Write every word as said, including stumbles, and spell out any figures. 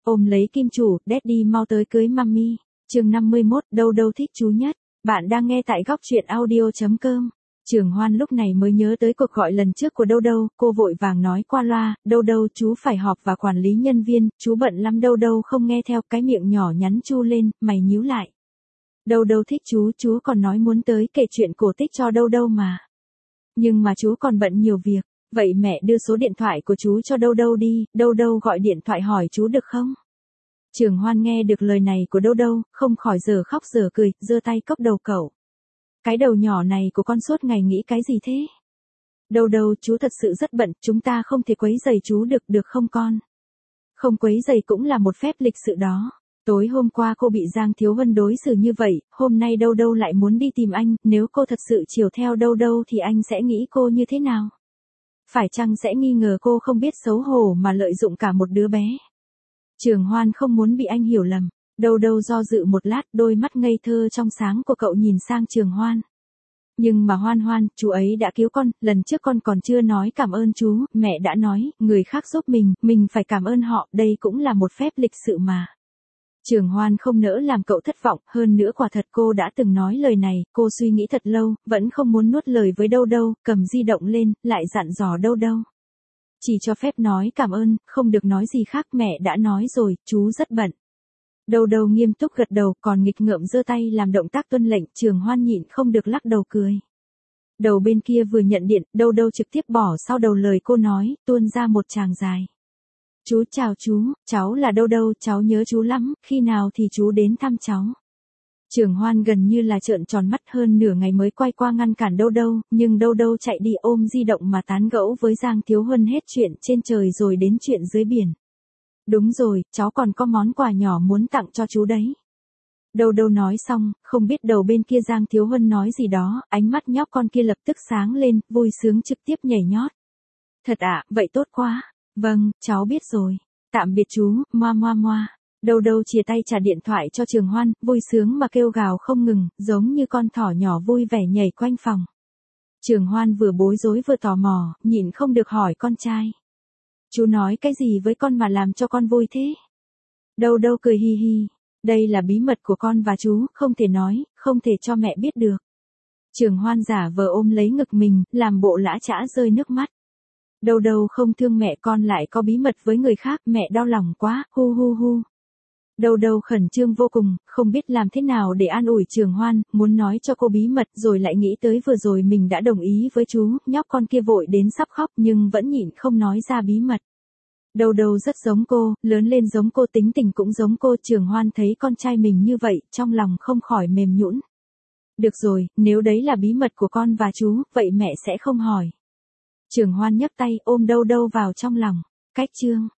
ôm lấy kim chủ, Daddy mau tới cưới Mummy. Chương năm mươi mốt, đâu đâu thích chú nhất. Bạn đang nghe tại góc truyện audio chấm com. Trường Hoan lúc này mới nhớ tới cuộc gọi lần trước của Đâu Đâu, cô vội vàng nói qua loa, Đâu Đâu chú phải họp và quản lý nhân viên, chú bận lắm. Đâu Đâu không nghe theo, cái miệng nhỏ nhắn chu lên, mày nhíu lại. Đâu Đâu thích chú, chú còn nói muốn tới kể chuyện cổ tích cho Đâu Đâu mà. Nhưng mà chú còn bận nhiều việc, vậy mẹ đưa số điện thoại của chú cho Đâu Đâu đi, Đâu Đâu gọi điện thoại hỏi chú được không? Trường Hoan nghe được lời này của Đâu Đâu, không khỏi giờ khóc giờ cười, giơ tay cốc đầu cậu. Cái đầu nhỏ này của con suốt ngày nghĩ cái gì thế? Đâu Đâu, chú thật sự rất bận, chúng ta không thể quấy rầy chú được, được không con? Không quấy rầy cũng là một phép lịch sự đó. Tối hôm qua cô bị Giang Thiếu Vân đối xử như vậy, hôm nay Đâu Đâu lại muốn đi tìm anh, nếu cô thật sự chiều theo Đâu Đâu thì anh sẽ nghĩ cô như thế nào? Phải chăng sẽ nghi ngờ cô không biết xấu hổ mà lợi dụng cả một đứa bé? Trường Hoan không muốn bị anh hiểu lầm. Đâu Đâu do dự một lát, đôi mắt ngây thơ trong sáng của cậu nhìn sang Trường Hoan. Nhưng mà Hoan Hoan, chú ấy đã cứu con, lần trước con còn chưa nói cảm ơn chú, mẹ đã nói, người khác giúp mình, mình phải cảm ơn họ, đây cũng là một phép lịch sự mà. Trường Hoan không nỡ làm cậu thất vọng, hơn nữa quả thật cô đã từng nói lời này, cô suy nghĩ thật lâu, vẫn không muốn nuốt lời với Đâu Đâu, cầm di động lên, lại dặn dò Đâu Đâu. Chỉ cho phép nói cảm ơn, không được nói gì khác, mẹ đã nói rồi, chú rất bận. Đâu Đâu nghiêm túc gật đầu, còn nghịch ngợm giơ tay làm động tác tuân lệnh, Trường Hoan nhịn không được lắc đầu cười. Đầu bên kia vừa nhận điện, Đâu Đâu trực tiếp bỏ sau đầu lời cô nói, tuôn ra một tràng dài. Chú chào chú, cháu là Đâu Đâu, cháu nhớ chú lắm, khi nào thì chú đến thăm cháu. Trường Hoan gần như là trợn tròn mắt, hơn nửa ngày mới quay qua ngăn cản Đâu Đâu, nhưng Đâu Đâu chạy đi ôm di động mà tán gẫu với Giang Thiếu Huân hết chuyện trên trời rồi đến chuyện dưới biển. Đúng rồi, cháu còn có món quà nhỏ muốn tặng cho chú đấy. Đâu Đâu nói xong, không biết đầu bên kia Giang Thiếu Huân nói gì đó, ánh mắt nhóc con kia lập tức sáng lên, vui sướng trực tiếp nhảy nhót. Thật ạ, vậy tốt quá. Vâng, cháu biết rồi. Tạm biệt chú, moa moa moa. Đâu Đâu chia tay trả điện thoại cho Trường Hoan, vui sướng mà kêu gào không ngừng, giống như con thỏ nhỏ vui vẻ nhảy quanh phòng. Trường Hoan vừa bối rối vừa tò mò, nhịn không được hỏi con trai. Chú nói cái gì với con mà làm cho con vui thế? Đâu Đâu cười hi hi. Đây là bí mật của con và chú, không thể nói, không thể cho mẹ biết được. Trường Hoan giả vờ ôm lấy ngực mình, làm bộ lã chã rơi nước mắt. Đâu Đâu không thương mẹ, con lại có bí mật với người khác, mẹ đau lòng quá, hu hu hu. Đâu Đâu khẩn trương vô cùng, không biết làm thế nào để an ủi Trường Hoan, muốn nói cho cô bí mật rồi lại nghĩ tới vừa rồi mình đã đồng ý với chú, nhóc con kia vội đến sắp khóc nhưng vẫn nhịn không nói ra bí mật. Đâu Đâu rất giống cô, lớn lên giống cô, tính tình cũng giống cô. Trường Hoan thấy con trai mình như vậy, trong lòng không khỏi mềm nhũn. Được rồi, nếu đấy là bí mật của con và chú, vậy mẹ sẽ không hỏi. Trường Hoan nhấc tay ôm Đâu Đâu vào trong lòng. Cách chương